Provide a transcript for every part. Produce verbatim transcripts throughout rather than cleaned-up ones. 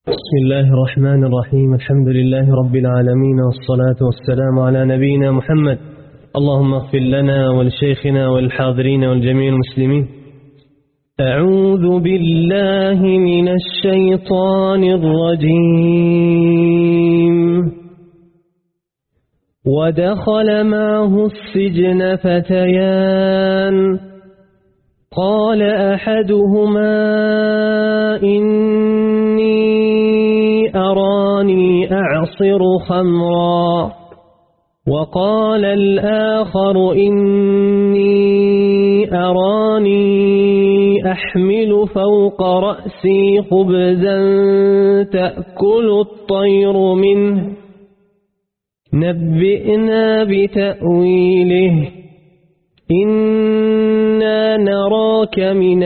بسم الله الرحمن الرحيم. الحمد لله رب العالمين، والصلاة والسلام على نبينا محمد. اللهم اغفر لنا ولشيخنا والحاضرين والجميع المسلمين. أعوذ بالله من الشيطان الرجيم. ودخل معه السجن فتيان، قال أحدهما إني أراني أعصر خمرا، وقال الآخر إني أراني أحمل فوق رأسي خبزا تأكل الطير منه، نبئنا بتأويله إنا نراك من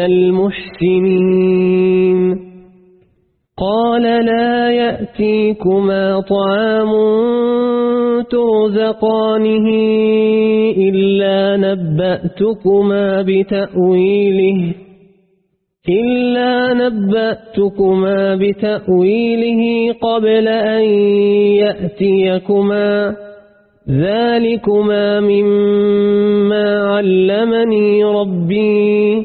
المحسنين. قال لا يأتيكما طعام ترزقانه إلا نبأتكما بتأويله إلا نبأتكما بتأويله قبل أن يأتيكما، ذلكما مما علمني ربي،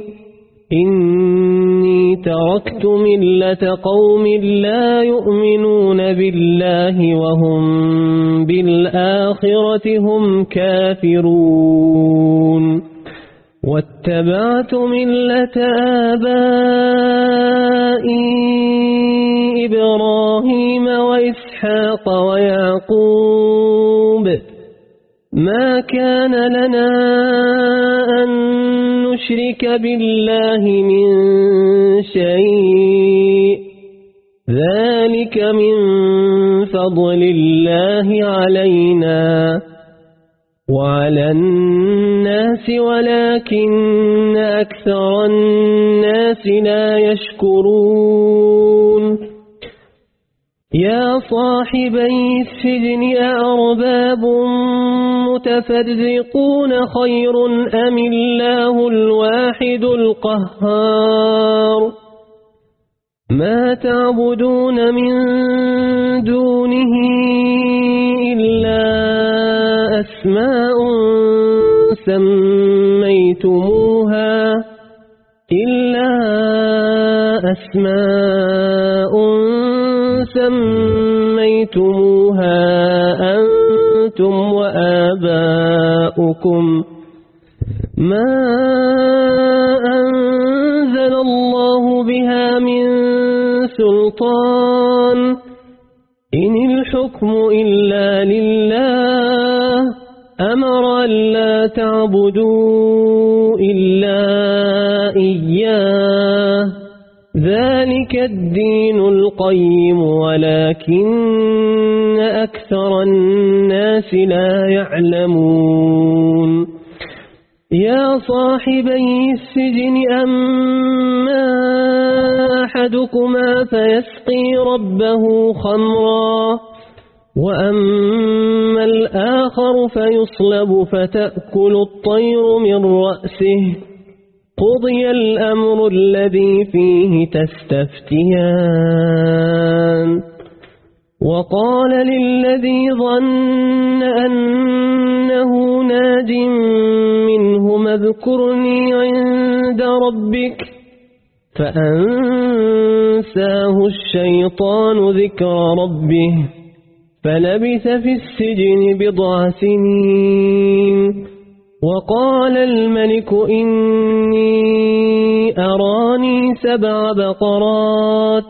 إني تركت ملة قوم لا يؤمنون بالله وهم بالآخرة هم كافرون، واتبعت ملة آبائي إبراهيم وإسحاق ويعقوب، ما كان لنا أن نشرك بالله من شيء، ذلك من فضل الله علينا وعلى الناس ولكن أكثر الناس لا يشكرون. يا صاحبي السجن أأرباب متفرقون خير أم الله الواحد القهار، ما تعبدون من دونه إلا أسماء سميتموها إلا أسماء سميتموها أنتم وآباؤكم ما أنزل الله بها من سلطان، إن الحكم إلا لله، أمر ألا تعبدوا إلا إياه، ذلك الدين القيم ولكن أكثر الناس لا يعلمون. يا صاحبي السجن أما أحدكما فيسقي ربه خمرا، وأما الآخر فيصلب فتأكل الطير من رأسه، قضي الأمر الذي فيه تستفتيان. وقال للذي ظن أنه ناج منهما اذكرني عند ربك، فأنساه الشيطان ذكر ربه، فلبث في السجن بضع سنين. وقال الملك إني أراني سبع بقرات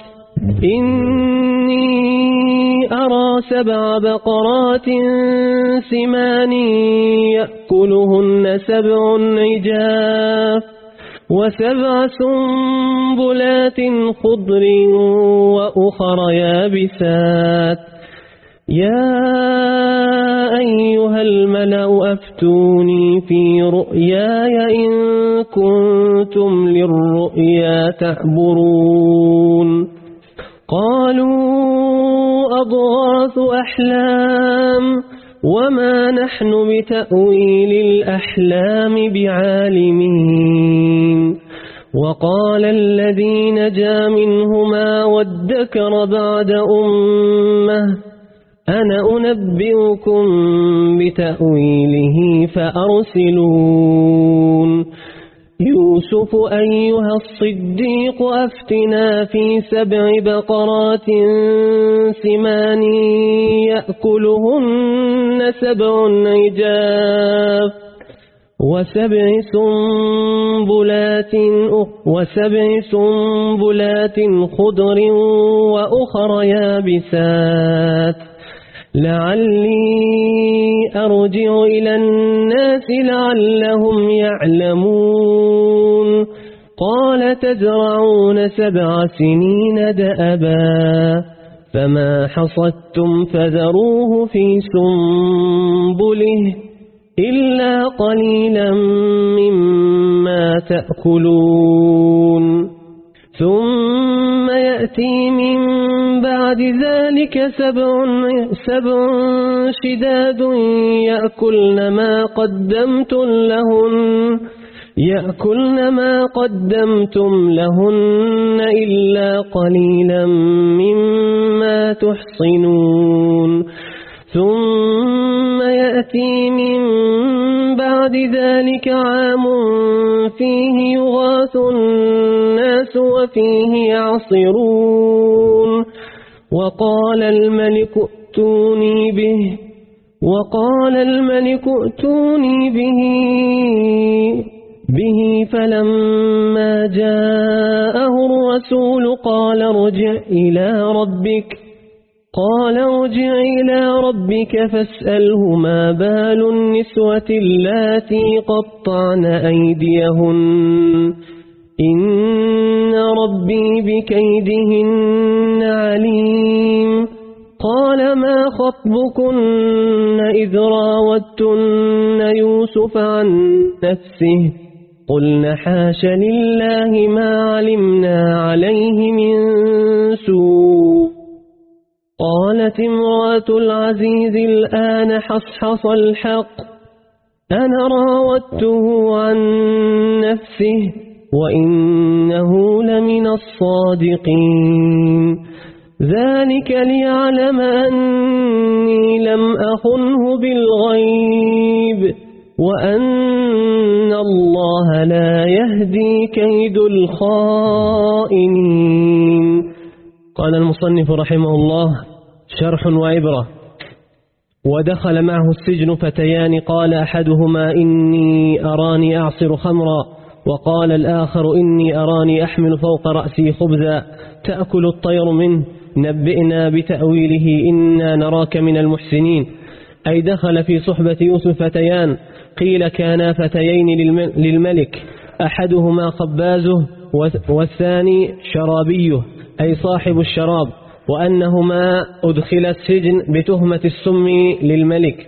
إني أرى سبع بقرات سمان يأكلهن سبع عجاف وسبع سنبلات خضر وأخر يابسات، يا أيها الملأ أفتوني في رؤياي إن كنتم للرؤيا تعبرون. قالوا أضغاث أحلام وما نحن بتأويل الأحلام بعالمين، وقال الذي نجا منهما وادكر بعد أمة أنا أنبئكم بتأويله فأرسلون يوسف أيها الصديق أفتنا في سبع بقرات سمان يأكلهن سبع عجاف وسبع سنبلات وسبع سنبلات خضر وأخر يابسات لعلي أرجع إلى الناس لعلهم يعلمون قال تزرعون سبع سنين دأبا فما حصدتم فذروه في سنبله إلا قليلا مما تأكلون ثم يأتي من بعد ذلك سبع, سبع شداد يأكلن ما قدمتم لهن يأكلن ما قدمتم لهن إلا قليلا مما تحصنون ثم يأتي من بعد ذلك عام فيه يغاث الناس وفيه يعصرون وقال الملك ائتوني به وقال الملك ائتوني به به فلما جاءه الرسول قال ارجع إلى ربك قال ارجع إلى ربك فاسأله ما بال النسوة اللاتي قطعن أيديهن إن ربي بكيدهن عليم قال ما خطبكن إذ راوتن يوسف عن نفسه قلن حاش لله ما علمنا عليه من سوء قالت امرأة العزيز الآن حصحص الحق أنا راودته عن نفسه وإنه لمن الصادقين ذلك ليعلم أني لم أخنه بالغيب وأن الله لا يهدي كيد الخائنين. قال المصنف رحمه الله شرح وعبرة. ودخل معه السجن فتيان قال أحدهما إني أراني أعصر خمرا وقال الآخر إني أراني أحمل فوق رأسي خبزا تأكل الطير منه نبئنا بتأويله إنا نراك من المحسنين. أي دخل في صحبة يوسف فتيان قيل كانا فتيين للملك أحدهما خبازه والثاني شرابيه أي صاحب الشراب وأنهما أدخل السجن بتهمة السم للملك.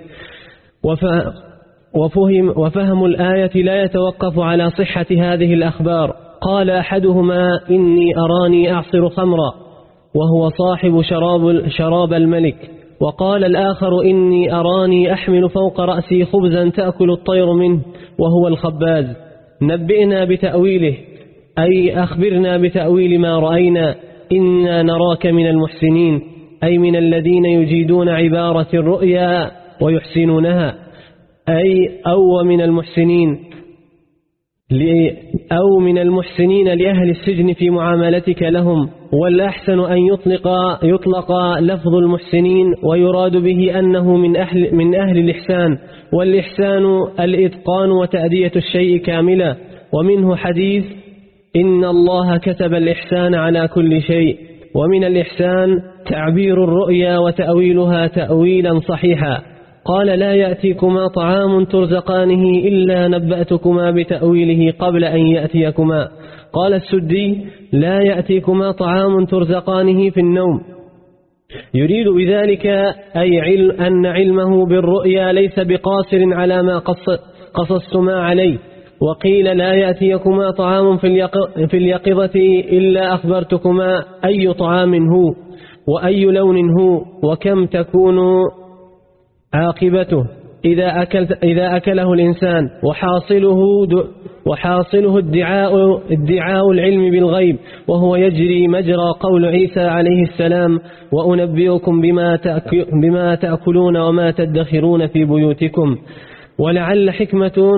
وفهم, وفهم الآية لا يتوقف على صحة هذه الأخبار. قال أحدهما إني أراني أعصر خمرا وهو صاحب شراب, شراب الملك وقال الآخر إني أراني أحمل فوق رأسي خبزا تأكل الطير منه وهو الخباز. نبئنا بتأويله أي أخبرنا بتأويل ما رأينا إنا نراك من المحسنين أي من الذين يجيدون عبارة الرؤيا ويحسنونها أي أو من المحسنين أو من المحسنين لأهل السجن في معاملتك لهم. والأحسن أن يطلق, يطلق لفظ المحسنين ويراد به أنه من أهل, من أهل الإحسان والإحسان الإتقان وتأدية الشيء كاملا. ومنه حديث إن الله كتب الإحسان على كل شيء. ومن الإحسان تعبير الرؤيا وتأويلها تأويلا صحيحا. قال لا يأتيكما طعام ترزقانه إلا نبأتكما بتأويله قبل أن يأتيكما. قال السدي لا يأتيكما طعام ترزقانه في النوم يريد بذلك أي علم أن علمه بالرؤيا ليس بقاصر على ما قصصتما عليه. وقيل لا يأتيكما طعام في اليقظة إلا أخبرتكما أي طعام هو وأي لون هو وكم تكون عاقبته إذا, أكل إذا أكله الإنسان وحاصله, وحاصله ادعاء, ادعاء العلم بالغيب، وهو يجري مجرى قول عيسى عليه السلام: وأنبئكم بما, بما تأكلون وما تدخرون في بيوتكم. ولعل حكمة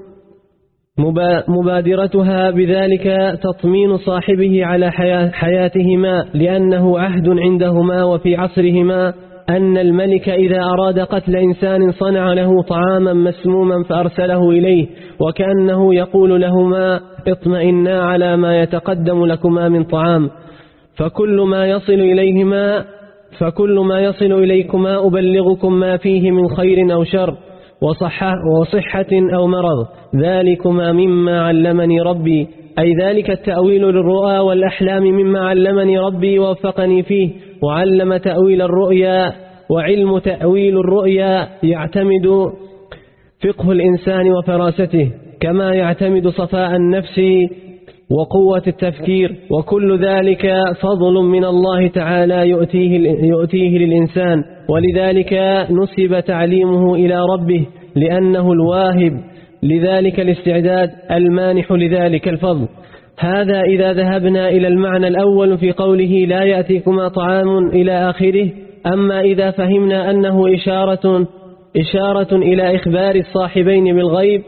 مبادرتها بذلك تطمين صاحبه على حياتهما، لأنه عهد عندهما وفي عصرهما أن الملك إذا أراد قتل إنسان صنع له طعاما مسموما فأرسله إليه، وكأنه يقول لهما: اطمئنا على ما يتقدم لكما من طعام، فكل ما يصل إليهما فكل ما يصل إليكما أبلغكم ما فيه من خير أو شر وصحة, وصحة أو مرض، ذلكما مما علمني ربي، أي ذلك التأويل للرؤى والأحلام مما علمني ربي ووفقني فيه. وعلم تأويل الرؤيا، وعلم تأويل الرؤيا يعتمد فقه الإنسان وفراسته، كما يعتمد صفاء النفس وقوة التفكير، وكل ذلك فضل من الله تعالى يؤتيه, يؤتيه للإنسان، ولذلك نسب تعليمه إلى ربه، لأنه الواهب لذلك الاستعداد المانح لذلك الفضل. هذا إذا ذهبنا إلى المعنى الأول في قوله لا يأتيكما طعام إلى آخره. أما إذا فهمنا أنه إشارة, إشارة إلى إخبار الصاحبين بالغيب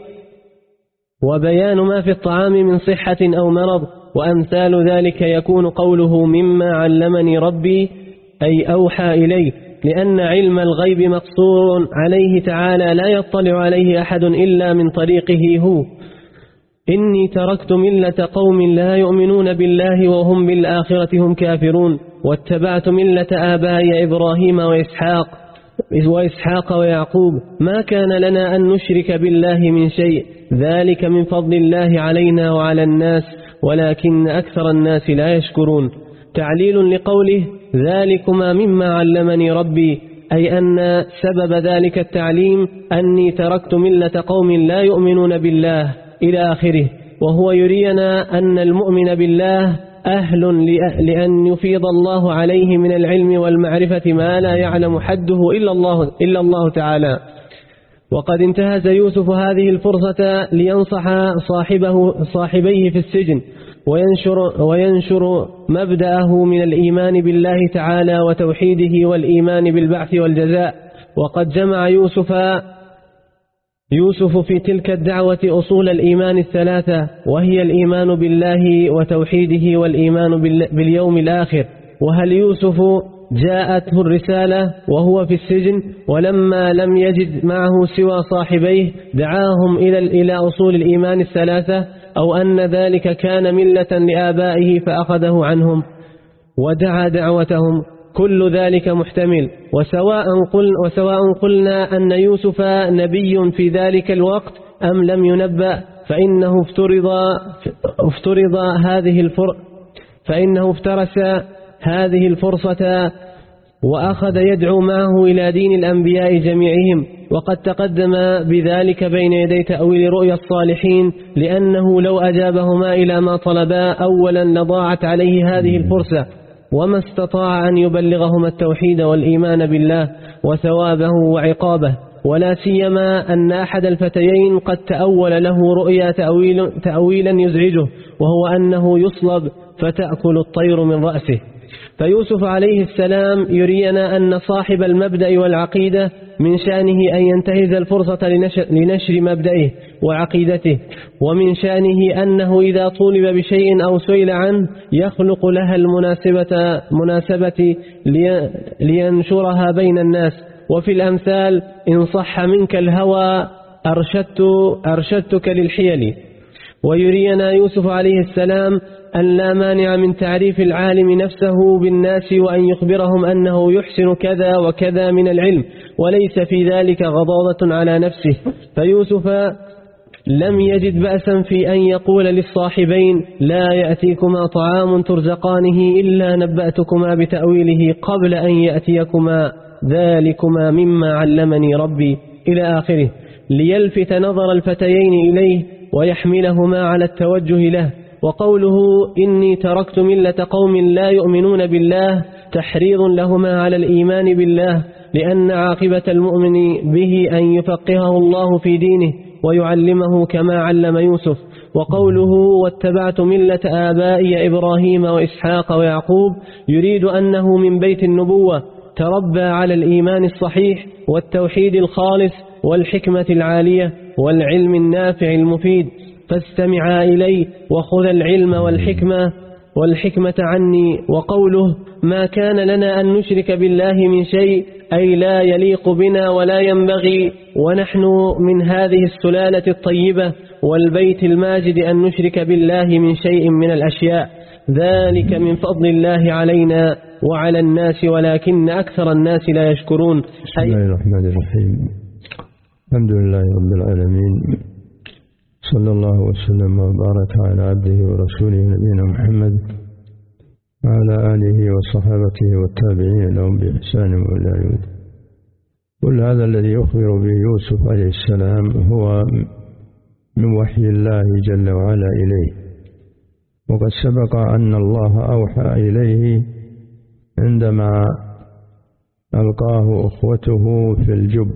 وبيان ما في الطعام من صحة أو مرض وأمثال ذلك، يكون قوله مما علمني ربي أي أوحى إليه، لأن علم الغيب مقصور عليه تعالى لا يطلع عليه أحد إلا من طريقه هو. إني تركت ملة قوم لا يؤمنون بالله وهم بالآخرة هم كافرون، واتبعت ملة آبائي إبراهيم وإسحاق وإسحاق ويعقوب، ما كان لنا أن نشرك بالله من شيء، ذلك من فضل الله علينا وعلى الناس ولكن أكثر الناس لا يشكرون. تعليل لقوله ذلكما مما علمني ربي، أي أن سبب ذلك التعليم أني تركت ملة قوم لا يؤمنون بالله إلى آخره، وهو يرينا أن المؤمن بالله أهل لأن يفيض الله عليه من العلم والمعرفة ما لا يعلم حده إلا الله, إلا الله تعالى. وقد انتهز يوسف هذه الفرصة لينصح صاحبه صاحبيه في السجن وينشر, وينشر مبدأه من الإيمان بالله تعالى وتوحيده والإيمان بالبعث والجزاء. وقد جمع يوسف يوسف في تلك الدعوة أصول الإيمان الثلاثة، وهي الإيمان بالله وتوحيده والإيمان باليوم الآخر. وهل يوسف جاءته الرسالة وهو في السجن ولما لم يجد معه سوى صاحبيه دعاهم إلى إلى أصول الإيمان الثلاثة، أو أن ذلك كان ملة لآبائه فأخذه عنهم ودعا دعوتهم؟ كل ذلك محتمل. وسواء, قل وسواء قلنا أن يوسف نبي في ذلك الوقت أم لم ينبأ، فإنه افترض, افترض هذه الفر فإنه افترس هذه الفرصة وأخذ يدعو معه إلى دين الأنبياء جميعهم. وقد تقدم بذلك بين يدي تأويل رؤيا الصالحين، لأنه لو أجابهما إلى ما طلبا أولا لضاعت عليه هذه الفرصة، وما استطاع أن يبلغهما التوحيد والإيمان بالله وثوابه وعقابه. ولا سيما أن أحد الفتيين قد تأول له رؤيا تأويل تأويلا يزعجه، وهو أنه يصلب فتأكل الطير من رأسه. فيوسف عليه السلام يرينا أن صاحب المبدأ والعقيدة من شأنه أن ينتهز الفرصة لنشر, لنشر مبدئه وعقيدته، ومن شأنه أنه إذا طولب بشيء أو سئل عنه يخلق لها المناسبة مناسبة لي لينشرها بين الناس. وفي الأمثال إن صح منك الهوى أرشدت أرشدتك للحيل. ويرينا يوسف عليه السلام أن لا مانع من تعريف العالم نفسه بالناس وأن يخبرهم أنه يحسن كذا وكذا من العلم، وليس في ذلك غضاضة على نفسه. فيوسف لم يجد بأسا في أن يقول للصاحبين لا يأتيكما طعام ترزقانه إلا نبأتكما بتأويله قبل أن يأتيكما، ذلكما مما علمني ربي إلى آخره، ليلفت نظر الفتيين إليه ويحملهما على التوجه له. وقوله إني تركت ملة قوم لا يؤمنون بالله تحريض لهما على الإيمان بالله، لأن عاقبة المؤمن به أن يفقهه الله في دينه ويعلمه كما علم يوسف. وقوله واتبعت ملة آبائي إبراهيم وإسحاق ويعقوب يريد أنه من بيت النبوة تربى على الإيمان الصحيح والتوحيد الخالص والحكمة العالية والعلم النافع المفيد، فاستمعا إليه وخذ العلم والحكمة والحكمة عني. وقوله ما كان لنا أن نشرك بالله من شيء، أي لا يليق بنا ولا ينبغي ونحن من هذه السلالة الطيبة والبيت الماجد أن نشرك بالله من شيء من الأشياء، ذلك من فضل الله علينا وعلى الناس ولكن أكثر الناس لا يشكرون. بسم الله الرحمن الرحيم. الحمد لله رب العالمين، صلى الله وسلم وبارك على عبده ورسوله نبينا محمد وعلى آله وصحابته والتابعين لهم بإحسان وإلى يوم. كل هذا الذي يخبر به يوسف عليه السلام هو من وحي الله جل وعلا إليه، وقد سبق أن الله أوحى إليه عندما ألقاه أخوته في الجب،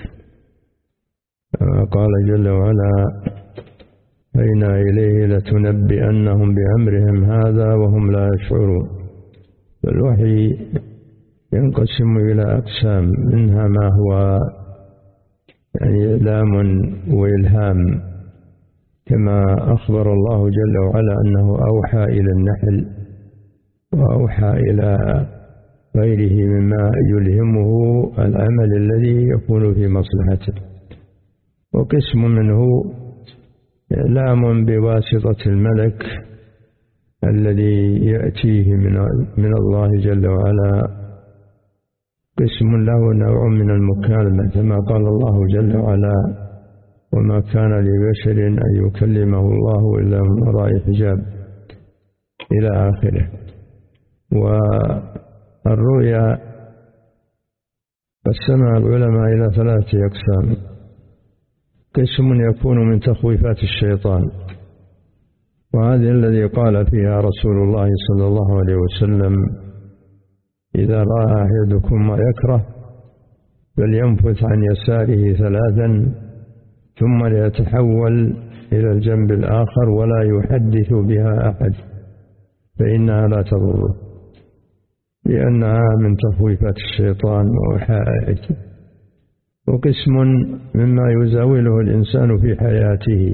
قال جل وعلا أين إليه لتنبئنهم بأمرهم هذا وهم لا يشعرون. فالوحي ينقسم إلى أقسام، منها ما هو يعني إعلام وإلهام، كما أخبر الله جل وعلا أنه أوحى إلى النحل وأوحى إلى غيره مما يلهمه العمل الذي يكون في مصلحته. وقسم منه إعلام بواسطة الملك الذي يأتيه من الله جل وعلا، قسم له نوع من المكالمة كما قال الله جل وعلا وما كان لبشر أن يكلمه الله إلا من وراء حجاب إلى آخره. والرؤيا قسمها العلماء إلى ثلاثة أقسام: قسم يكون من تخويفات الشيطان، وهذه الذي قال فيها رسول الله صلى الله عليه وسلم إذا رأى أحدكم ما يكره فلينفث عن يساره ثلاثا ثم ليتحول إلى الجنب الآخر ولا يحدث بها أحد فإنها لا تضره، لأنها من تخويفات الشيطان ووحائه. وقسم مما يزاوله الإنسان في حياته،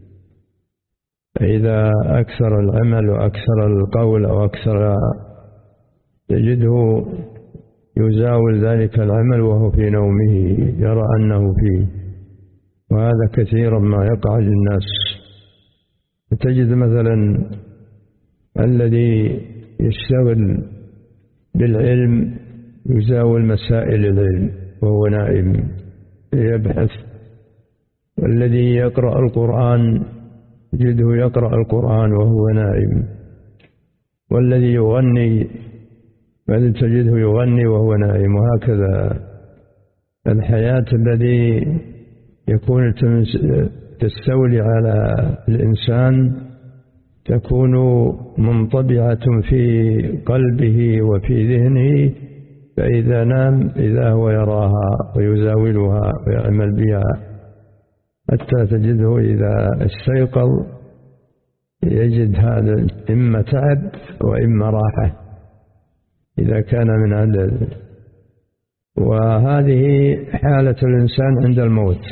فإذا أكثر العمل وأكثر القول أو أكثر تجده يزاول ذلك العمل وهو في نومه يرى أنه فيه، وهذا كثيرا ما يقع للناس. تجد مثلا الذي يشتغل بالعلم يزاول مسائل العلم وهو نائم يبحث، والذي يقرأ القرآن يجده يقرأ القرآن وهو نائم، والذي يغني بل تجده يغني وهو نائم. وهكذا الحياة الذي يكون تستولي على الإنسان تكون منطبعة في قلبه وفي ذهنه، فإذا نام إذا هو يراها ويزاولها ويعمل بها، حتى تجده إذا استيقظ يجد هذا إما تعب وإما راحة إذا كان من عدد. وهذه حالة الإنسان عند الموت،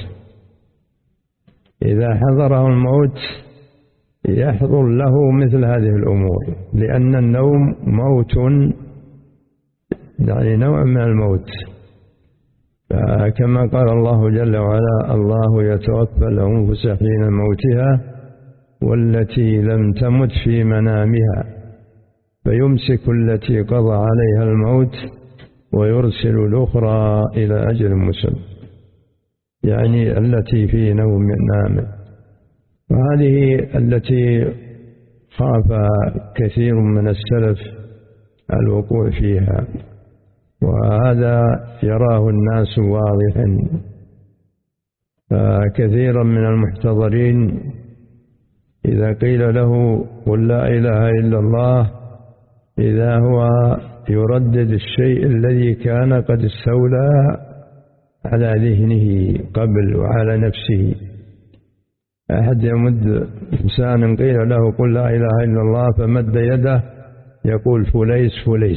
إذا حضره الموت يحضر له مثل هذه الأمور، لأن النوم موت، يعني نوع من الموت. كما قال الله جل وعلا الله يتوفى الأنفس حين موتها والتي لم تمت في منامها فيمسك التي قضى عليها الموت ويرسل الأخرى إلى أجل مسمى، يعني التي في نوم نام. وهذه التي خاف كثير من السلف الوقوع فيها، وهذا يراه الناس واضحا. فكثيرا من المحتضرين إذا قيل له قل لا إله إلا الله إذا هو يردد الشيء الذي كان قد استولى على ذهنه قبل وعلى نفسه. أحد يمد إنسان قيل له قل لا إله إلا الله فمد يده يقول فليس فليس،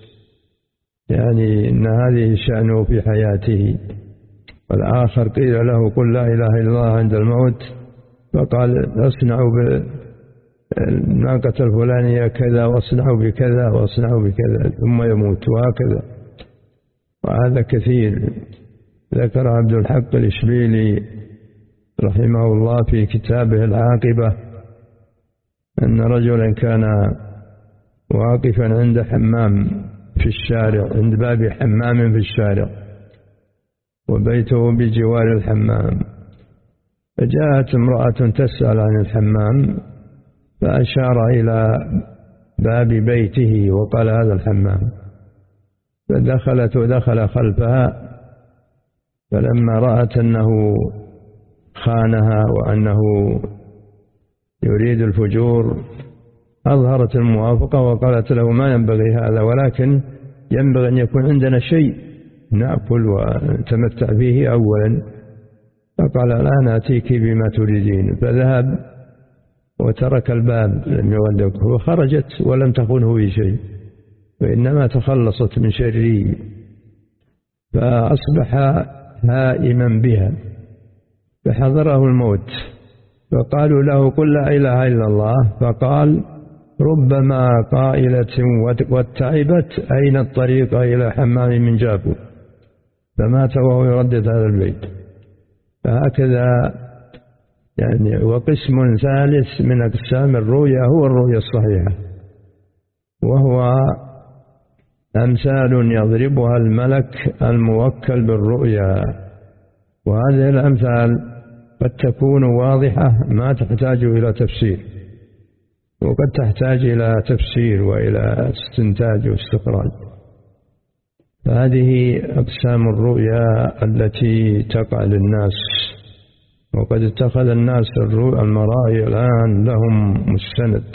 يعني إن هذه شأنه في حياته. والآخر قيل له قل لا إله إلا الله عند الموت فقال اصنعوا بالناقة الفلانية كذا واصنعوا بكذا واصنعوا بكذا ثم يموت، وهكذا. وهذا كثير. ذكر عبد الحق الإشبيلي رحمه الله في كتابه العاقبة أن رجلا كان واقفا عند حمام في الشارع، عند باب حمام في الشارع، وبيته بجوار الحمام، فجاءت امرأة تسأل عن الحمام فأشار إلى باب بيته وقال هذا الحمام، فدخلت ودخل خلفها، فلما رأت أنه خانها وأنه يريد الفجور أظهرت الموافقة وقالت له ما ينبغي هذا، ولكن ينبغي أن يكون عندنا شيء نأكل ونتمتع فيه أولا. فقال الآن أتيك بما تريدين، فذهب وترك الباب لم يغلقه، وخرجت ولم تخنه بشيء وإنما تخلصت من شره، فأصبح هائما بها فحضره الموت، فقالوا له قل لا إله إلا الله، فقال ربما قائلة واتعبت أين الطريق إلى حمام من جابو، فمات وهو يردد هذا البيت. فهكذا يعني. وقسم ثالث من أقسام الرؤيا هو الرؤيا الصحيحة، وهو أمثال يضربها الملك الموكل بالرؤيا، وهذه الأمثال قد تكون واضحة ما تحتاج إلى تفسير، وقد تحتاج إلى تفسير وإلى استنتاج واستخراج. فهذه أقسام الرؤيا التي تقع للناس، وقد اتخذ الناس المرائي الآن لهم مستند،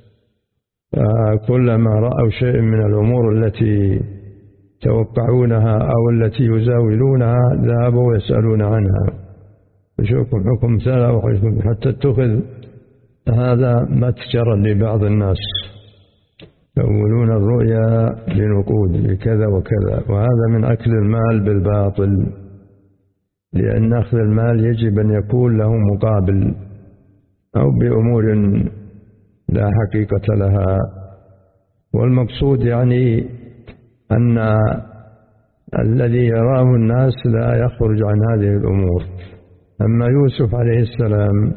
فكلما رأوا شيء من الأمور التي توقعونها أو التي يزاولونها ذهبوا ويسألون عنها وشوفوا حكم سلا حتى اتخذ هذا متجرا لبعض الناس، يأولون الرؤيا بنقود بكذا وكذا، وهذا من أكل المال بالباطل، لأن أخذ المال يجب أن يكون له مقابل أو بأمور لا حقيقة لها. والمقصود يعني أن الذي يراه الناس لا يخرج عن هذه الأمور. أما يوسف عليه السلام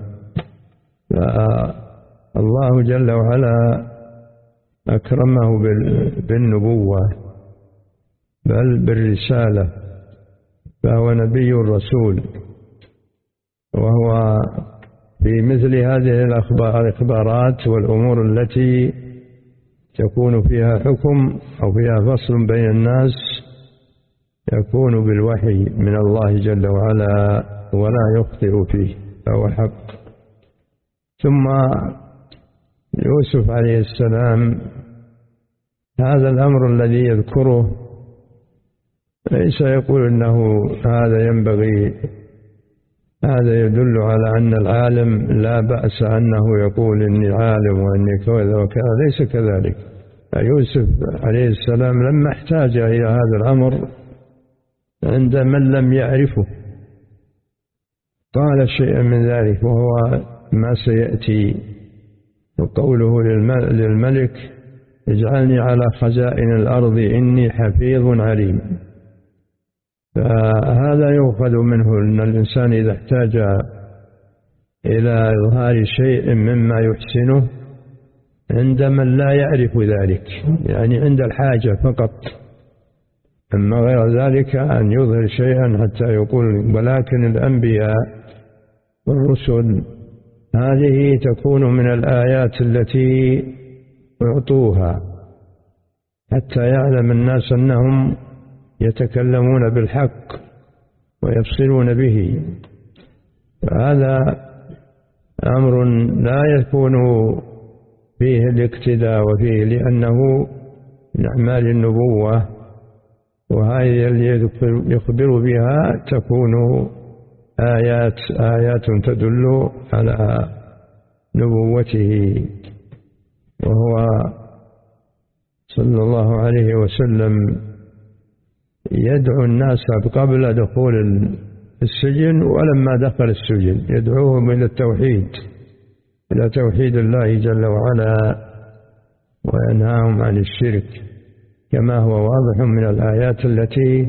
فالله جل وعلا أكرمه بالنبوة بل بالرسالة، فهو نبي رسول، وهو في مثل هذه الأخبارات والأمور التي تكون فيها حكم أو فيها فصل بين الناس يكون بالوحي من الله جل وعلا ولا يخطئ فيه، فهو حق. ثم يوسف عليه السلام هذا الأمر الذي يذكره ليس يقول أنه هذا ينبغي، هذا يدل على أن العالم لا بأس أنه يقول إني عالم وإني كذا وكذا، ليس كذلك. يوسف عليه السلام لما احتاج إلى هذا الأمر عند من لم يعرفه قال شيئا من ذلك، وهو ما سيأتي، وقوله للملك اجعلني على خزائن الأرض إني حفيظ عليم. فهذا يؤخذ منه أن الإنسان إذا احتاج إلى إظهار شيء مما يحسنه عند من لا يعرف ذلك، يعني عند الحاجة فقط، أما غير ذلك أن يظهر شيئا حتى يقول. ولكن الأنبياء والرسل هذه تكون من الآيات التي أعطوها حتى يعلم الناس أنهم يتكلمون بالحق ويفصلون به. فهذا أمر لا يكون فيه الاقتداء وفيه، لأنه من أعمال النبوة، وهذه اللي يخبر بها تكون آيات آيات تدل على نبوته. وهو صلى الله عليه وسلم يدعو الناس قبل دخول السجن ولما دخل السجن، يدعوهم إلى التوحيد، إلى توحيد الله جل وعلا، وينهاهم عن الشرك، كما هو واضح من الآيات التي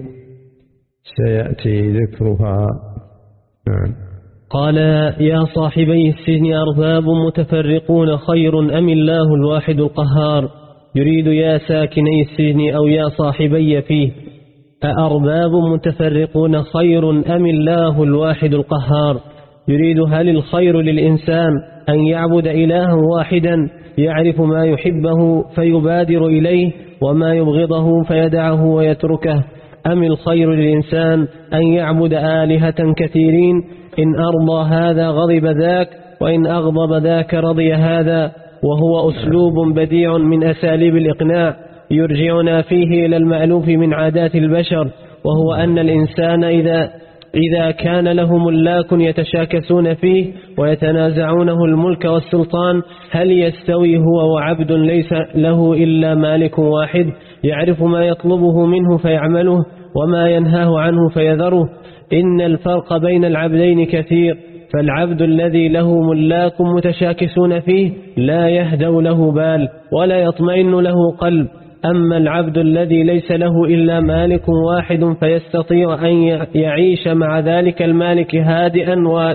سيأتي ذكرها. نعم. قال: يا صاحبي السجن أرباب متفرقون خير أم الله الواحد القهار؟ يريد يا ساكني السجن أو يا صاحبي فيه، أأرباب متفرقون خير أم الله الواحد القهار؟ يريد هل الخير للإنسان أن يعبد إلها واحدا يعرف ما يحبه فيبادر إليه وما يبغضه فيدعه ويتركه، أم الخير للإنسان أن يعبد آلهة كثيرين إن أرضى هذا غضب ذاك وإن أغضب ذاك رضي هذا؟ وهو أسلوب بديع من أساليب الإقناع يرجعنا فيه إلى المألوف من عادات البشر، وهو أن الإنسان إذا إذا كان له ملاك يتشاكسون فيه ويتنازعونه الملك والسلطان، هل يستوي هو وعبد ليس له إلا مالك واحد يعرف ما يطلبه منه فيعمله وما ينهاه عنه فيذره؟ إن الفرق بين العبدين كثير، فالعبد الذي له ملاك متشاكسون فيه لا يهدأ له بال ولا يطمئن له قلب، أما العبد الذي ليس له إلا مالك واحد فيستطيع أن يعيش مع ذلك المالك هادئا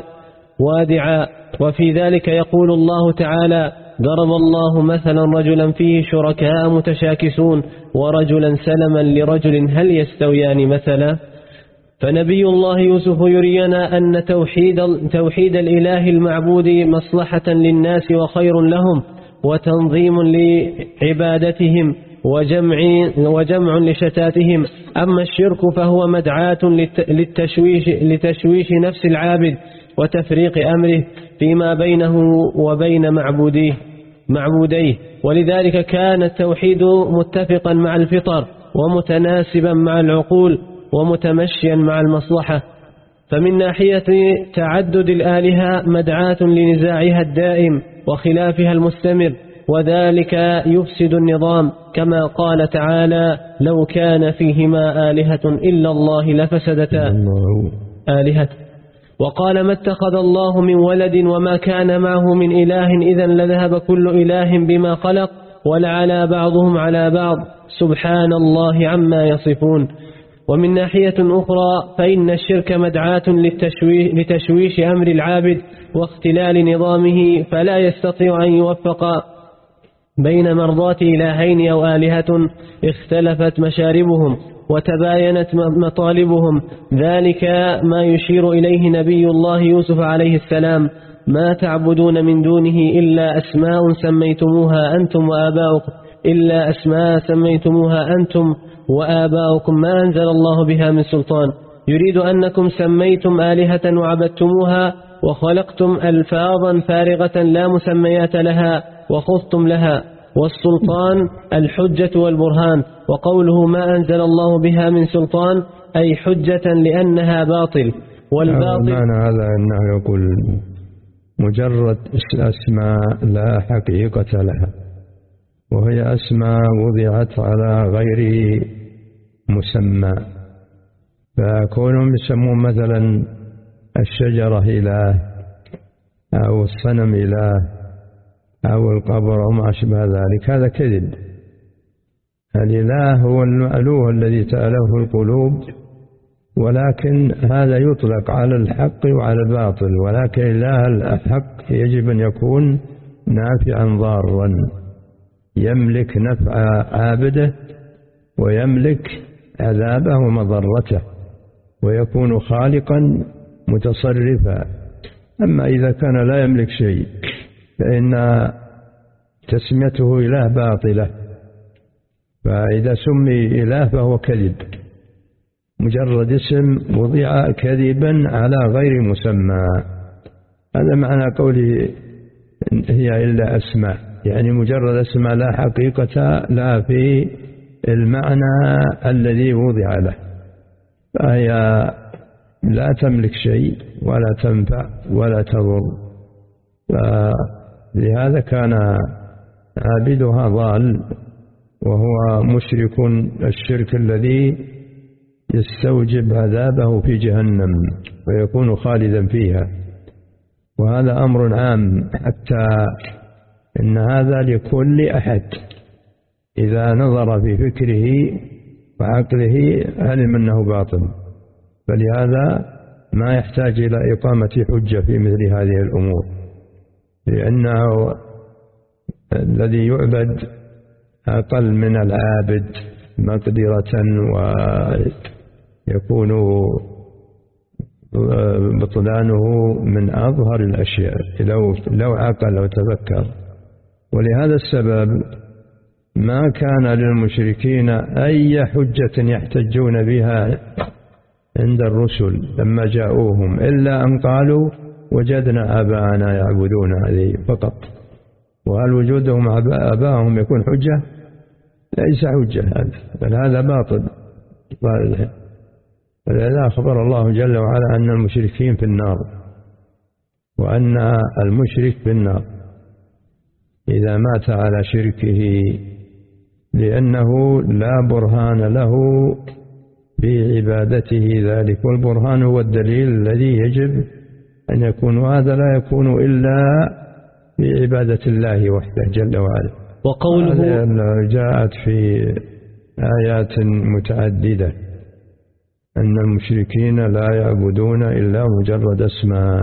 وادعا. وفي ذلك يقول الله تعالى: ضرب الله مثلا رجلا فيه شركاء متشاكسون ورجلا سلما لرجل هل يستويان مثلا؟ فنبي الله يوسف يرينا أن توحيد, توحيد الإله المعبود مصلحة للناس وخير لهم وتنظيم لعبادتهم وجمع, وجمع لشتاتهم. أما الشرك فهو مدعاة للتشويش, لتشويش نفس العابد وتفريق أمره فيما بينه وبين معبوديه, معبوديه ولذلك كان التوحيد متفقا مع الفطر ومتناسبا مع العقول ومتمشيا مع المصلحة. فمن ناحية تعدد الآلهة مدعاة لنزاعها الدائم وخلافها المستمر، وذلك يفسد النظام، كما قال تعالى: لو كان فيهما آلهة إلا الله لفسدتا آلهة. وقال: ما اتخذ الله من ولد وما كان معه من إله إذا لذهب كل إله بما خلق ولعلى بعضهم على بعض سبحان الله عما يصفون. ومن ناحية أخرى فإن الشرك مدعاة للتشويش لتشويش أمر العابد واختلال نظامه، فلا يستطيع أن يوفق بين مرضاة إلهين أو آلهة اختلفت مشاربهم وتباينت مطالبهم. ذلك ما يشير إليه نبي الله يوسف عليه السلام: ما تعبدون من دونه إلا أسماء سميتموها أنتم وآباؤكم إلا أسماء سميتموها أنتم وآباؤكم ما أنزل الله بها من سلطان. يريد أنكم سميتم آلهة وعبدتموها وخلقتم ألفاظا فارغة لا مسميات لها وخضتم لها، والسلطان الحجة والبرهان. وقوله ما أنزل الله بها من سلطان أي حجة لأنها باطل، والباطل معنى هذا أنه يقول مجرد أسماء لا حقيقة لها، وهي أسماء وضعت على غير مسمى، فكونهم يسمون مثلا الشجرة إله أو الصنم إله أو القبر أو ما أشبه ذلك، هذا كذب. الإله هو المألوه الذي تألهه القلوب، ولكن هذا يطلق على الحق وعلى الباطل، ولكن إله الحق يجب أن يكون نافعا ضارا، يملك نفع عابده ويملك عذابه ومضرته، ويكون خالقا متصرفا. أما إذا كان لا يملك شيء فإن تسميته إله باطلة، فإذا سمي إله فهو كذب، مجرد اسم وضع كذبا على غير مسمى. هذا معنى قوله هي إلا أسماء، يعني مجرد أسماء لا حقيقة لا في المعنى الذي وضع له، فهي لا تملك شيء ولا تنفع ولا تضر، فلهذا كان عابدها ضال، وهو مشرك الشرك الذي يستوجب عذابه في جهنم ويكون خالدا فيها. وهذا أمر عام، حتى إن هذا لكل أحد إذا نظر في فكره وعقله علم أنه باطل، فلهذا ما يحتاج إلى إقامة حجة في مثل هذه الأمور، لأنه الذي يعبد أقل من العابد مقدرة ويكون بطلانه من أظهر الأشياء لو لو عقل وتفكر. ولهذا السبب ما كان للمشركين أي حجة يحتجون بها عند الرسل لما جاءوهم إلا أن قالوا وجدنا آباءنا يعبدون هذه فقط. وهل وجودهم آباءهم يكون حجة؟ ليس حجة هذا، بل هذا باطل. ولذا أخبر الله جل وعلا أن المشركين في النار، وأن المشرك في النار إذا مات على شركه، لأنه لا برهان له في عبادته ذلك، والبرهان هو الدليل الذي يجب أن يكون، وهذا لا يكون إلا في عبادة الله وحده جل وعلا. وقوله جاءت في آيات متعددة أن المشركين لا يعبدون إلا مجرد اسماء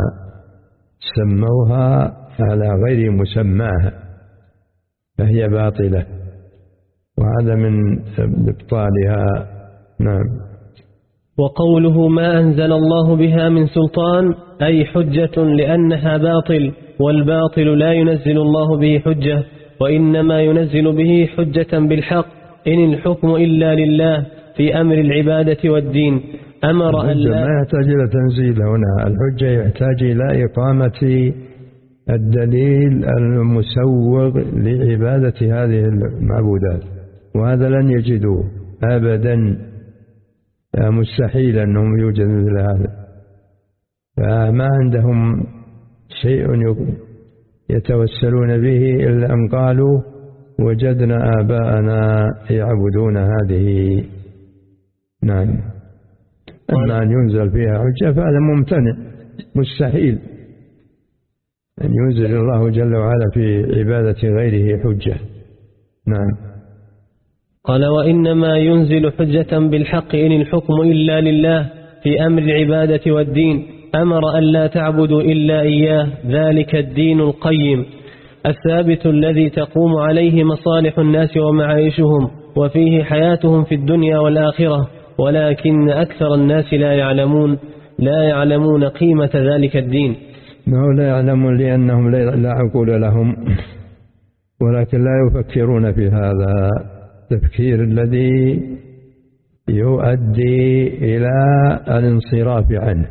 سموها على غير مسماها، فهي باطلة، وهذا من إبطالها. نعم. وقوله ما أنزل الله بها من سلطان أي حجة، لأنها باطل، والباطل لا ينزل الله به حجة، وإنما ينزل به حجة بالحق، إن الحكم إلا لله في أمر العبادة والدين. أمر أن لا ما يحتاج إلى تنزيل هنا، الحجة يحتاج إلى إقامة الدليل المسوغ لعبادة هذه المعبودات، وهذا لن يجدوه أبدا، مستحيل أنهم يوجد مثل هذا، فما عندهم شيء يتوسلون به إلا أن قالوا وجدنا آباءنا يعبدون هذه. نعم. أما أن ينزل فيها حجة فهذا ممتنع، مستحيل أن ينزل الله جل وعلا في عبادة غيره حجة. نعم. قال وإنما ينزل حجة بالحق، إن الحكم إلا لله في أمر العبادة والدين. أمر أن لا تعبدوا إلا إياه، ذلك الدين القيم الثابت الذي تقوم عليه مصالح الناس ومعايشهم، وفيه حياتهم في الدنيا والآخرة، ولكن أكثر الناس لا يعلمون لا يعلمون قيمة ذلك الدين. ما لا يعلمون لأنهم لا عقول لهم، ولكن لا يفكرون في هذا التفكير الذي يؤدي إلى الانصراف عنه،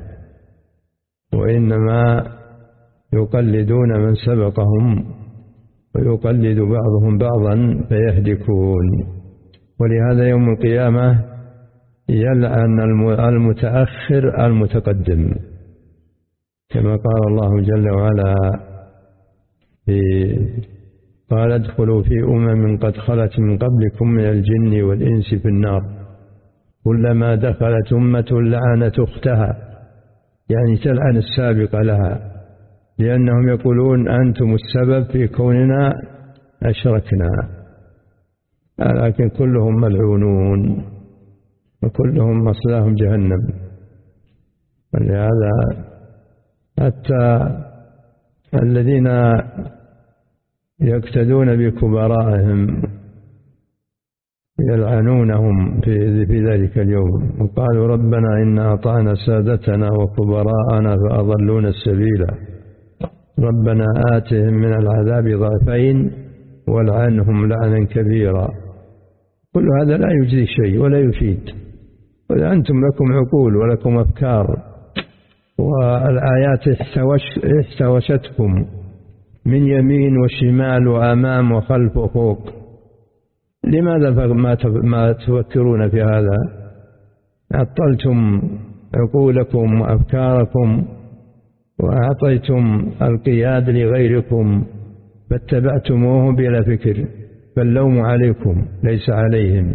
وإنما يقلدون من سبقهم ويقلد بعضهم بعضا فيهلكون. ولهذا يوم القيامة يلعن المتأخر المتقدم، كما قال الله جل وعلا في قال ادخلوا في أمم قد خلت من قبلكم من الجن والإنس في النار كلما دخلت أمة لعنت أختها، يعني تلعن السابق لها، لأنهم يقولون أنتم السبب في كوننا أشركنا، لكن كلهم ملعونون وكلهم مصلاهم جهنم. ولهذا حتى الذين يقتدون بكبرائهم يلعنونهم في, في ذلك اليوم، وقالوا ربنا إنا أطعنا سادتنا وكبراءنا فأضلونا السبيل ربنا آتهم من العذاب ضعفين والعنهم لعنا كبيرا. كل هذا لا يجزي شيء ولا يفيد، وإذا أنتم لكم عقول ولكم أفكار والآيات احتوشتكم من يمين وشمال وأمام وخلف وفوق، لماذا ما تفكرون في هذا؟ عطلتم عقولكم وأفكاركم وأعطيتم القياد لغيركم فاتبعتموه بلا فكر، فاللوم عليكم ليس عليهم.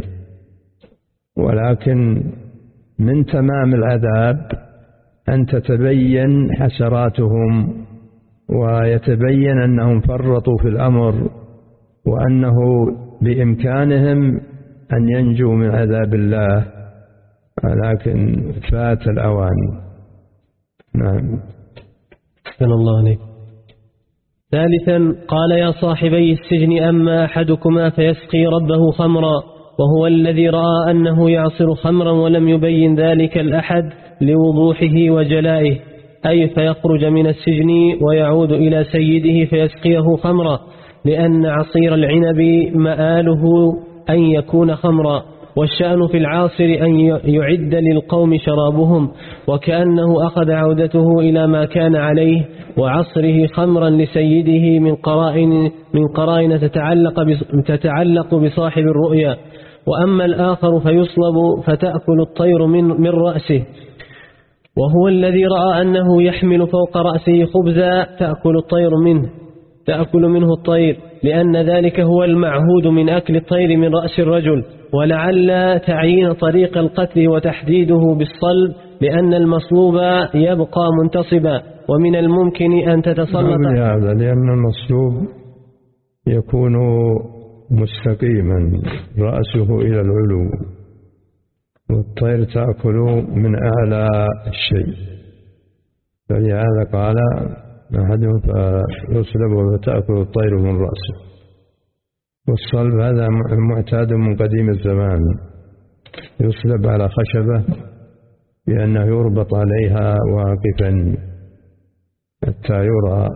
ولكن من تمام العذاب أن تتبين حسراتهم ويتبين أنهم فرطوا في الأمر وأنه بإمكانهم أن ينجوا من عذاب الله، ولكن فات الأوان. نعم. أحسن الله عليك. ثالثا قال: يا صاحبي السجن، أما أحدكما فيسقي ربه خمرا، وهو الذي رأى أنه يعصر خمرا ولم يبين ذلك الأحد لوضوحه وجلائه، أي فيخرج من السجن ويعود إلى سيده فيسقيه خمرا، لأن عصير العنب مآله أن يكون خمرا، والشأن في العاصر أن يعد للقوم شرابهم، وكأنه أخذ عودته إلى ما كان عليه وعصره خمرا لسيده من قرائن من قرائن تتعلق تتعلق بصاحب الرؤيا. وأما الآخر فيصلب فتأكل الطير من من رأسه، وهو الذي رأى أنه يحمل فوق رأسه خبزا تأكل الطير منه تأكل منه الطير، لأن ذلك هو المعهود من أكل الطير من رأس الرجل. ولعل تعيين طريق القتل وتحديده بالصلب لأن المصلوب يبقى منتصبا، ومن الممكن أن تتسلط هذا لأن المصلوب يكون مستقيما رأسه إلى العلو، والطير تأكل من أعلى الشيء، فلهذا قال أحدهم فيصلب وتأكل الطير من رأسه. والصلب هذا معتاد من قديم الزمان، يصلب على خشبة لأنه يربط عليها واقفا حتى يرى،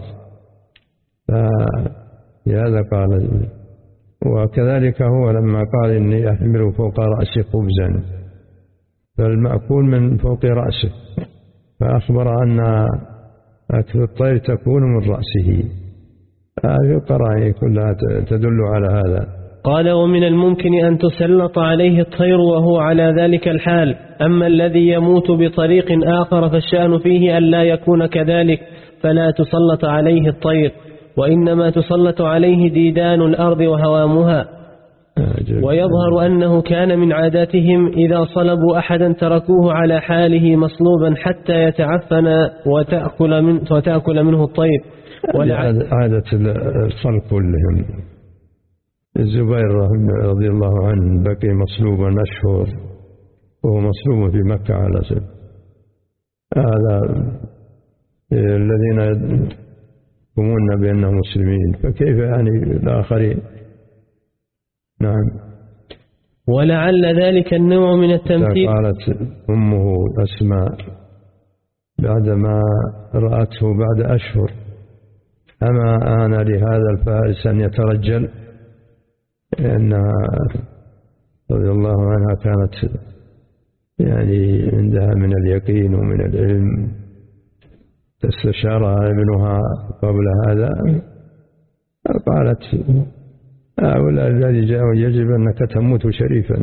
فلهذا قال. وكذلك هو لما قال إني أحمل فوق رأسي خبزا، فالمأكول من فوق رأسه، فأخبر أن أكل الطير تكون من رأسه. هذه القرائن كلها تدل على هذا. قال: ومن الممكن أن تسلط عليه الطير وهو على ذلك الحال. أما الذي يموت بطريق آخر فالشأن فيه أن لا يكون كذلك، فلا تسلط عليه الطير، وإنما تسلط عليه ديدان الأرض وهوامها. ويظهر أنه كان من عاداتهم إذا صلبوا أحدا تركوه على حاله مصلوبا حتى يتعفن وتأكل, من وتأكل منه الطير. عادة الخلق كلهم. الزبير رضي الله عنه بقي مصلوبا أشهر وهو مصلوب في مكة على سبيل هذا الذين يقومون بأنهم مسلمين، فكيف يعني الآخرين؟ نعم. ولعل ذلك النوع من التمثيل. قالت أمه أسماء بعدما رأته بعد أشهر: أما آن لهذا الفارس أن يترجل؟ لأنها رضي الله عنها كانت يعني عندها من اليقين ومن العلم، تستشارها ابنها قبل هذا، قالت: هؤلاء الذي جاءوا يجب أنك تموت شريفا.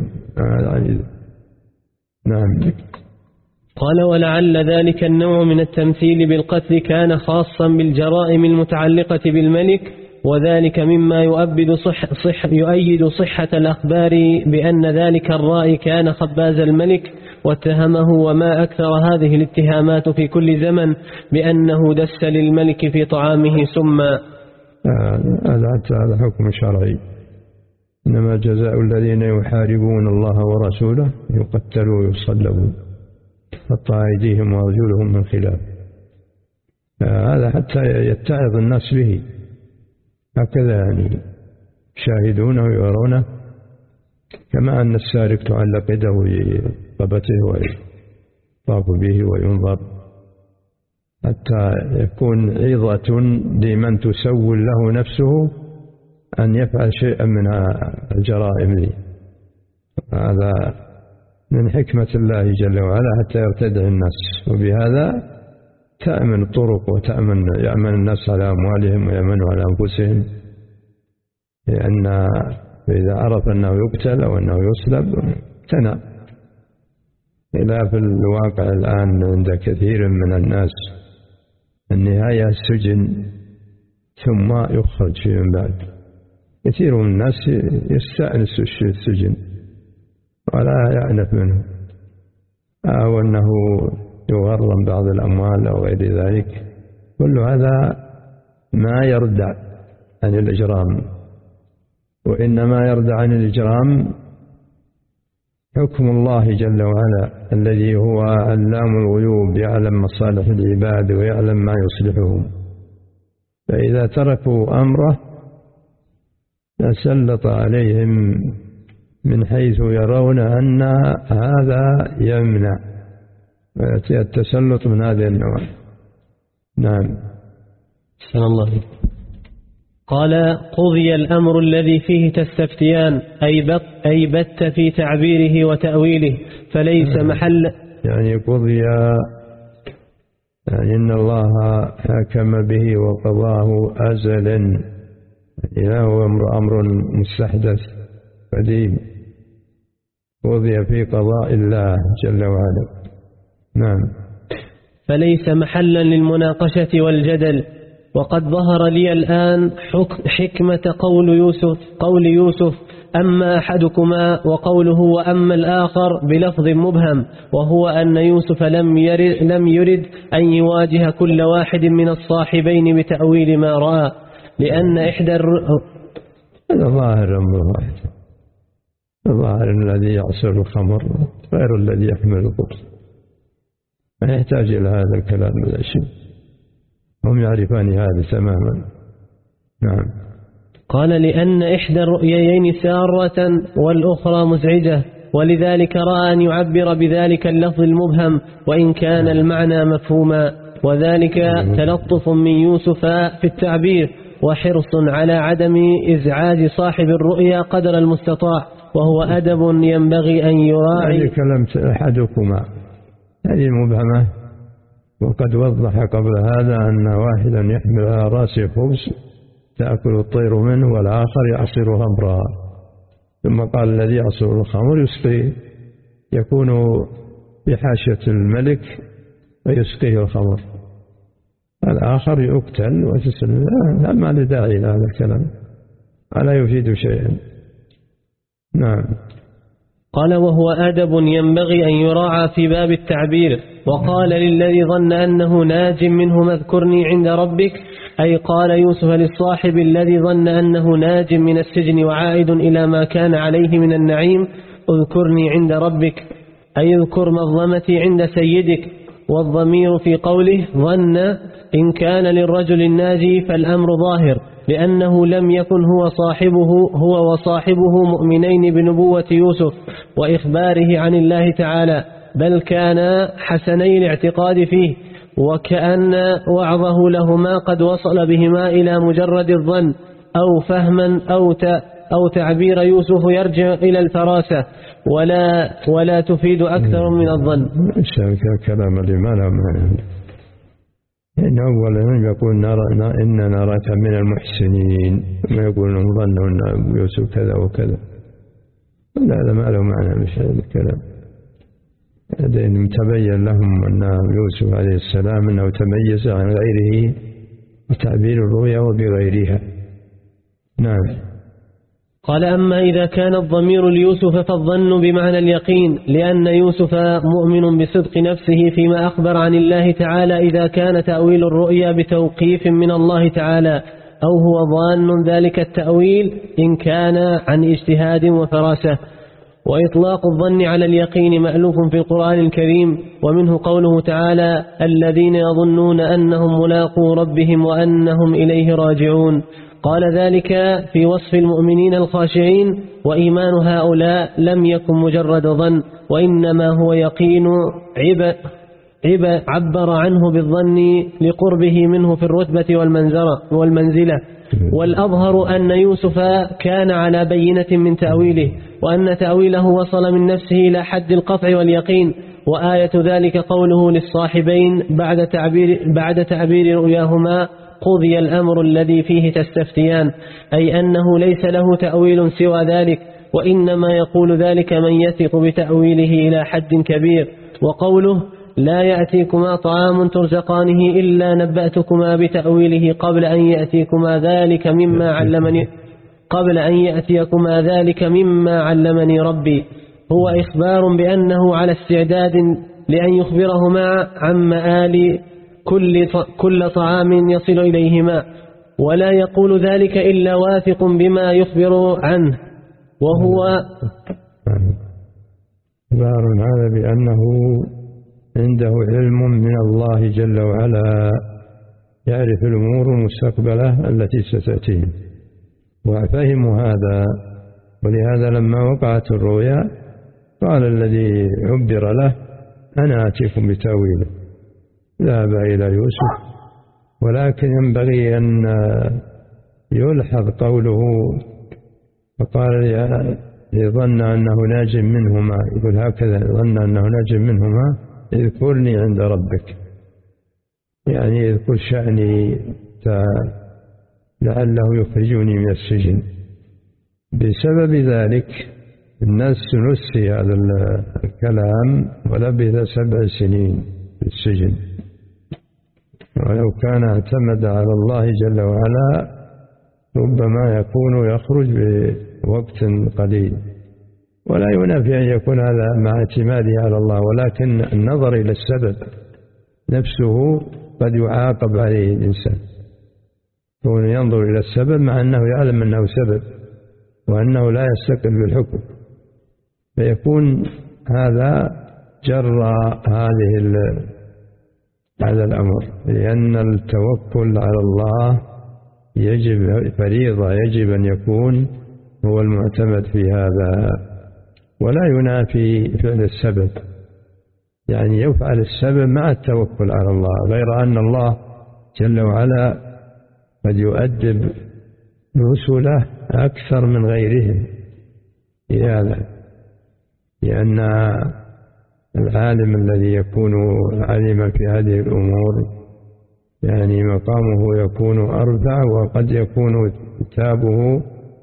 نعم. قال: ولعل ذلك النوع من التمثيل بالقتل كان خاصا بالجرائم المتعلقة بالملك، وذلك مما يؤبد صح صح يؤيد صحة الأخبار بأن ذلك الرائي كان خباز الملك واتهمه، وما أكثر هذه الاتهامات في كل زمن بأنه دس للملك في طعامه سما. هذا حكم شرعي، إنما جزاء الذين يحاربون الله ورسوله يقتلوا ويصلبوا قطع أيديهم وأرجلهم من خلاف. هذا حتى يتعظ الناس به، هكذا يعني يشاهدونه ويرونه، كما أن السارق تعلق يده برقبته ويطاف به وينظر، حتى يكون عظة لمن تسول له نفسه أن يفعل شيئا من الجرائم دي. هذا من حكمة الله جل وعلا حتى يرتدع الناس، وبهذا تأمن الطرق وتأمن يأمن الناس على أموالهم ويأمنوا على أنفسهم، لأن فإذا عرف أنه يقتل أو أنه يصلب امتنع. خلاف الواقع الآن عند كثير من الناس، النهاية السجن ثم يخرج من بعد. كثير من الناس يستأنس السجن ولا يعنف منه، أو أنه يغرم بعض الأموال أو غير ذلك. كل هذا ما يردع عن الإجرام، وإنما يردع عن الإجرام حكم الله جل وعلا الذي هو علام الغيوب، يعلم مصالح العباد ويعلم ما يصلحهم. فإذا تركوا أمره تسلط عليهم من حيث يرون أن هذا يمنع، ويأتي التسلط من هذه النوع. نعم. سلام الله. قال: قضي الأمر الذي فيه تستفتيان، أي بت, أي بت في تعبيره وتأويله، فليس محل. يعني قضي، يعني إن الله حكم به وقضاه أزلا، يعني هو أمر مستحدث قديم، قضي في قضاء الله جل وعلا. نعم. فليس محلا للمناقشة والجدل. وقد ظهر لي الآن حكمة قول يوسف قول يوسف أما أحدكما، وقوله وأما الآخر بلفظ مبهم، وهو أن يوسف لم يرد, لم يرد أن يواجه كل واحد من الصاحبين بتأويل ما رأى، لأن إحدى الر... هذا ظاهر أمر واحد. الظاهر الذي يعصر الخمر غير الذي يحمل القرص، ما يحتاج إلى هذا الكلام ولا شيء، هم يعرفان هذا تماما. نعم. قال: لأن إحدى الرؤيين سارة والأخرى مزعجة، ولذلك رأى أن يعبر بذلك اللفظ المبهم وإن كان المعنى مفهوما، وذلك تلطف من يوسف في التعبير وحرص على عدم إزعاج صاحب الرؤيا قدر المستطاع، وهو أدب ينبغي أن يراعي. هذه كلمة أحدكما هذه مبهمة، وقد وضح قبل هذا أن واحدا يحمل على رأسه خبز تأكل الطير منه، والآخر يعصر خمرها، ثم قال الذي يعصر الخمر يسقي، يكون بحاشية الملك ويسقيه الخمر، الآخر يقتل وتسلم. لا ما لداعي إلى هذا الكلام، ولا يفيد شيئا. نعم. قال: وهو أدب ينبغي أن يراعى في باب التعبير. وقال للذي ظن أنه ناج منه اذكرني عند ربك، أي قال يوسف للصاحب الذي ظن أنه ناج من السجن وعائد إلى ما كان عليه من النعيم، اذكرني عند ربك، أي اذكر مظلمتي عند سيدك. والضمير في قوله ظن إن كان للرجل الناجي فالأمر ظاهر، لأنه لم يكن هو صاحبه هو وصاحبه مؤمنين بنبوة يوسف وإخباره عن الله تعالى، بل كان حسني الاعتقاد فيه، وكأن وعظه لهما قد وصل بهما إلى مجرد الظن أو فهما أو أو تعبير يوسف يرجع إلى الفراسة، ولا ولا تفيد أكثر من الظن. كلام لما لا معنى. إن أولا يقول نرى إن نراك من المحسنين، ما يقول ظنوا أن يوسف كذا وكذا، هذا ما له معنى مش هذا الكلام. هذين تبين لهم أن يوسف عليه السلام أنه تميز عن غيره وتعبير الرؤيا وبغيرها. نعم. قال: أما إذا كان الضمير ليوسف فالظن بمعنى اليقين، لأن يوسف مؤمن بصدق نفسه فيما أخبر عن الله تعالى، إذا كان تأويل الرؤيا بتوقيف من الله تعالى، أو هو ظان ذلك التأويل إن كان عن اجتهاد وفراسة. وإطلاق الظن على اليقين مألوف في القرآن الكريم، ومنه قوله تعالى: الذين يظنون أنهم ملاقو ربهم وأنهم إليه راجعون. قال ذلك في وصف المؤمنين الخاشعين، وإيمان هؤلاء لم يكن مجرد ظن، وإنما هو يقين عب عب عبر عنه بالظن لقربه منه في الرتبة والمنزلة. والأظهر أن يوسف كان على بينة من تأويله، وأن تأويله وصل من نفسه إلى حد القطع واليقين. وآية ذلك قوله للصاحبين بعد تعبير, بعد تعبير رؤياهما قضي الأمر الذي فيه تستفتيان، أي أنه ليس له تأويل سوى ذلك، وإنما يقول ذلك من يثق بتأويله إلى حد كبير. وقوله لا يأتيكما طعام ترزقانه إلا نبأتكما بتأويله قبل أن يأتيكما ذلك مما علمني قبل أن يأتيكما ذلك مما علمني ربي، هو إخبار بأنه على استعداد لأن يخبرهما عن مآل كل كل طعام يصل إليهما، ولا يقول ذلك إلا واثق بما يخبر عنه، وهو إخبار هذا بأنه عنده علم من الله جل وعلا، يعرف الأمور المستقبلة التي ستأتيه، وفهم هذا. ولهذا لما وقعت الرؤيا قال الذي عبر له أنا آتيكم بتأويله، ذهب إلى يوسف. ولكن ينبغي أن يلحظ قوله فقال ظن أنه ناج منهما، يقول هكذا ظن أنه ناج منهما اذكرني عند ربك، يعني اذكر شأني لعله يخرجني من السجن. بسبب ذلك الناس نسي هذا الكلام ولبث سبع سنين في السجن، ولو كان اعتمد على الله جل وعلا ربما يكون يخرج بوقت قليل. ولا ينافي أن يكون هذا مع اعتماده على الله، ولكن النظر إلى السبب نفسه قد يعاقب عليه الإنسان، كون ينظر إلى السبب مع أنه يعلم أنه سبب وأنه لا يستقل بالحكم، فيكون هذا جرى هذه هذا الأمر، لأن التوكل على الله يجب فريضة، يجب أن يكون هو المعتمد في هذا، ولا ينافي فعل السبب، يعني يفعل السبب مع التوكل على الله، غير أن الله جل وعلا قد يؤدب رسله أكثر من غيرهم في هذا، لأن العالم الذي يكون عالما في هذه الأمور يعني مقامه يكون أرفع، وقد يكون كتابه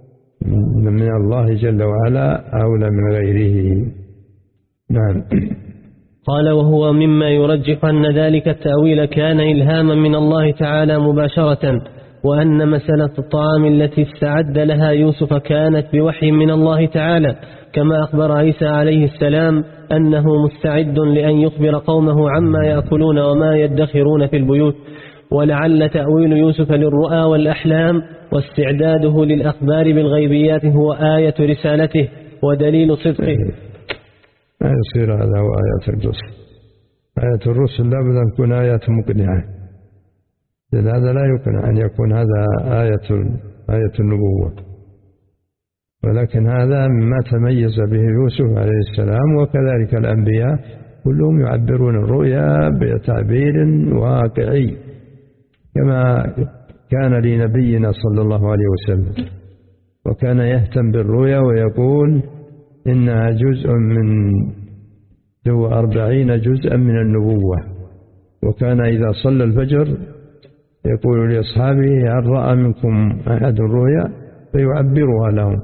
من الله جل وعلا أولى من غيره. نعم. قال وهو مما يرجح أن ذلك التأويل كان إلهاما من الله تعالى مباشرة، وأن مسألة الطعام التي استعد لها يوسف كانت بوحي من الله تعالى، كما أخبر عيسى عليه السلام أنه مستعد لأن يخبر قومه عما يأكلون وما يدخرون في البيوت. ولعل تأويل يوسف للرؤى والأحلام واستعداده للأخبار بالغيبيات هو آية رسالته ودليل صدقه. ما يصير هذا هو آية الرسل. آية الرسل لابد أن تكون آية مقنعة، لأن هذا لا يقنع أن يكون هذا آية آية النبوة، ولكن هذا مما تميز به يوسف عليه السلام، وكذلك الأنبياء كلهم يعبرون الرؤيا بتعبير واقعي، كما كان لنبينا صلى الله عليه وسلم، وكان يهتم بالرؤيا ويقول إنها جزء من ذو أربعين جزءا من النبوة. وكان إذا صلى الفجر يقول لأصحابه هل رأى منكم أحد الرؤيا فيعبرها لهم،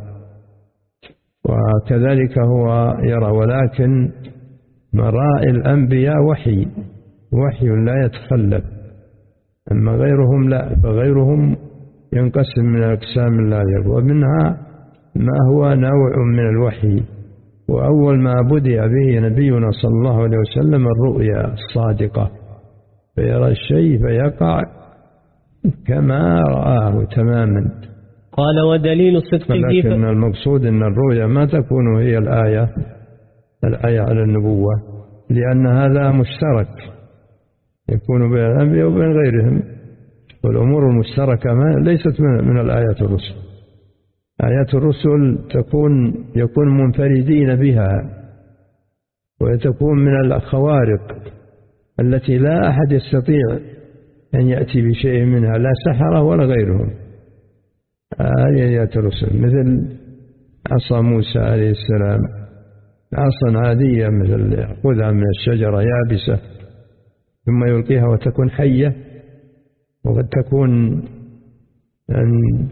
وكذلك هو يرى. ولكن مرائي الأنبياء وحي وحي لا يتخلف، أما غيرهم لا، فغيرهم ينقسم من أقسام الله، ومنها ما هو نوع من الوحي. وأول ما بدأ به نبينا صلى الله عليه وسلم الرؤيا الصادقة، فيرى الشيء فيقع كما رآه تماما. قال ودليل الصدق فيه، لكن المقصود أن الرؤيا ما تكون هي الآية الآية على النبوة، لأن هذا مشترك يكون بين الأنبياء وبين غيرهم، والأمور المشتركة ليست من الآيات الرسل. آيات الرسل تكون يكون منفردين بها، وتكون من الخوارق التي لا أحد يستطيع أن يأتي بشيء منها، لا سحرة ولا غيرهم. آيات الرسل مثل عصا موسى عليه السلام، عصا عادية مثل يأخذها من الشجرة يابسة ثم يلقيها وتكون حية، وقد تكون يعني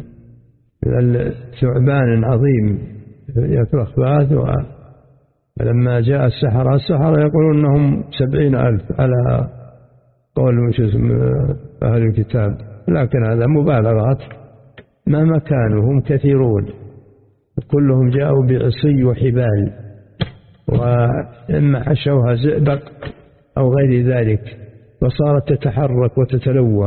ثعبان عظيم يفرخ بعث. ولما جاء السحرة السحرة يقولون أنهم سبعين ألف على قول وش اسم أهل الكتاب، لكن هذا مبالغات. مهما كانوا هم كثيرون، كلهم جاءوا بعصي وحبال، وإما حشوها زئبق أو غير ذلك، فصارت تتحرك وتتلوى.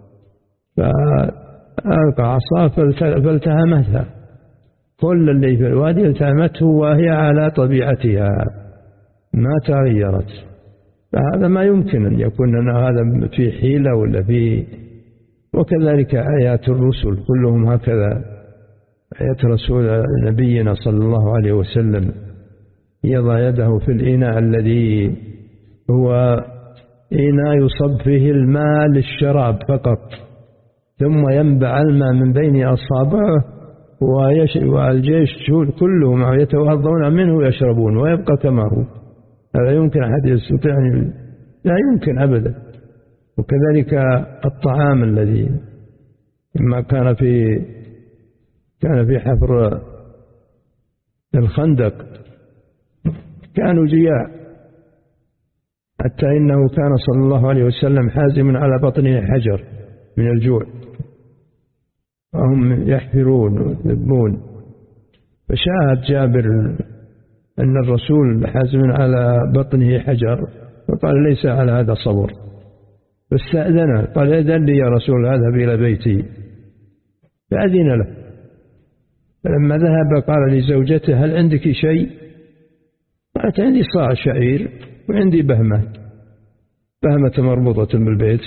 فألقى عصاه فالتهمتها، كل اللي في الوادي التهمته وهي على طبيعتها ما تغيرت. فهذا ما يمكن أن يكون لنا هذا في حيلة ولا في. وكذلك آيات الرسل كلهم هكذا. آيات رسول نبينا صلى الله عليه وسلم يضع يده في الإناء الذي هو إناء يصب فيه الماء للشراب فقط، ثم ينبع الماء من بين أصابعه، والجيش كلهم يتوضؤون منه ويشربون ويبقى كما هو. هذا يمكن أحد يستطيع؟ لا يمكن أبدا. وكذلك الطعام الذي لما كان في كان في حفر الخندق كانوا جياع، حتى إنه كان صلى الله عليه وسلم حازم على بطنه حجر من الجوع، وهم يحفرون ويذبون. فشاهد جابر أن الرسول حازم على بطنه حجر، فقال ليس على هذا صبر، فاستأذنه قال إذن لي يا رسول أذهب إلى بيتي، فأذن له. فلما ذهب قال لزوجته هل عندك شيء؟ قالت عندي صاع شعير وعندي بهمة بهمة مربوطة بالبيت.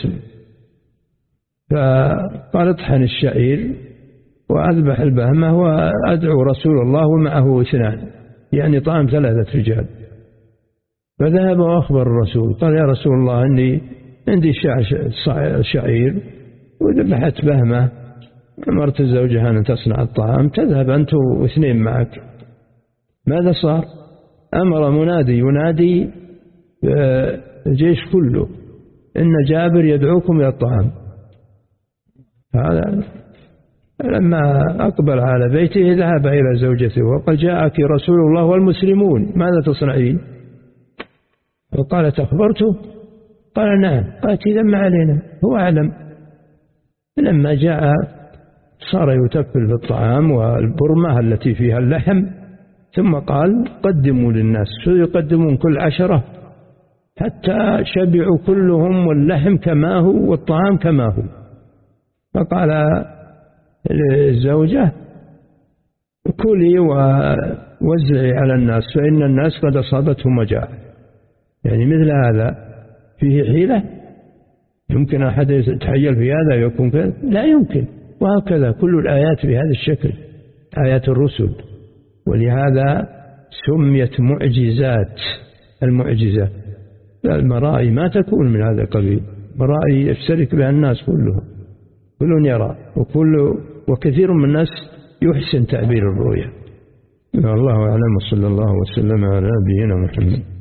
فقال اطحن الشعير وأذبح البهمة وأدعو رسول الله ومعه اثنان، يعني طعام ثلاثة رجال. فذهب وأخبر الرسول قال يا رسول الله إني عندي شعير وذبحت بهمة، أمرت زوجها أن تصنع الطعام، تذهب أنت واثنين معك. ماذا صار؟ أمر منادي ينادي الجيش كله إن جابر يدعوكم إلى الطعام. هذا لما أقبل على بيته ذهب إلى زوجته وقال جاءك رسول الله والمسلمون ماذا تصنعين؟ وقالت أخبرته؟ قال نعم. قالت إذا ما علينا، هو أعلم. لما جاء صار يتفل في الطعام والبرمة التي فيها اللحم، ثم قال قدموا للناس، فيقدمون كل عشرة حتى شبعوا كلهم واللحم كما هو والطعام كما هو. فقال للزوجة كلي ووزعي على الناس فإن الناس قد أصابتهم مجاعة. يعني مثل هذا فيه حيلة؟ يمكن أحد يتحيل في هذا يكون كذا؟ لا يمكن. وهكذا كل الآيات بهذا الشكل، آيات الرسل. ولهذا سميت معجزات. المعجزة المرائي ما تكون من هذا القبيل، مرائي يشترك بها الناس كلهم، كل يرى وكل وكثير من الناس يحسن تعبير الرؤيا. الله أعلم، صلى الله وسلم على نبينا محمد.